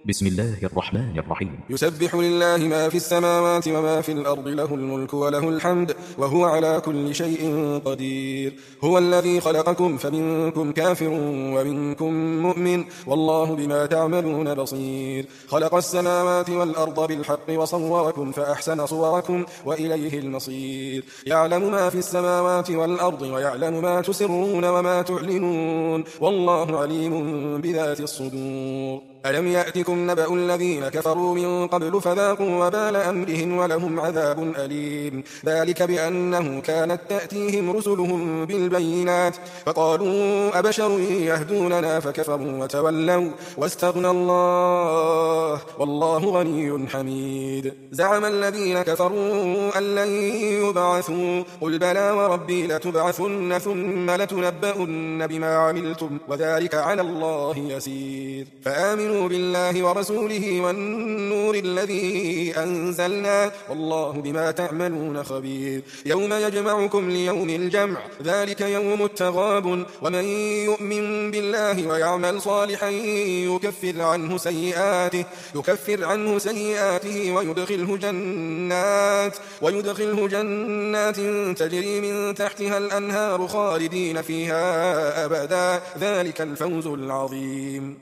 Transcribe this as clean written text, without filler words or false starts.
بسم الله الرحمن الرحيم. يسبح لله ما في السماوات وما في الأرض، له الملك وله الحمد وهو على كل شيء قدير. هو الذي خلقكم فمنكم كافر ومنكم مؤمن، والله بما تعملون بصير. خلق السماوات والأرض بالحق وصوركم فأحسن صوركم وإليه المصير. يعلم ما في السماوات والأرض ويعلم ما تسرون وما تعلنون، والله عليم بذات الصدور. ألم يأتكم نبأ الذين كفروا من قبل فذاقوا وبال أمرهم ولهم عذاب أليم. ذلك بأنه كانت تأتيهم رسلهم بالبينات فقالوا أبشر يهدوننا فكفروا وتولوا واستغنى الله والله غني حميد. زعم الذين كفروا أن لن يبعثوا، قل بلى وربي لتبعثن ثم لتنبؤن بما عملتم وذلك على الله يسير. فآمنوا بالله ورسوله والنور الذي أنزلنا، والله بما تعملون خبير. يوم يجمعكم ليوم الجمع، ذلك يوم التغابن. ومن يؤمن بالله ويعمل صالحا يكفر عنه سيئاته ويدخله جنات تجري من تحتها الأنهار خالدين فيها أبدا، ذلك الفوز العظيم.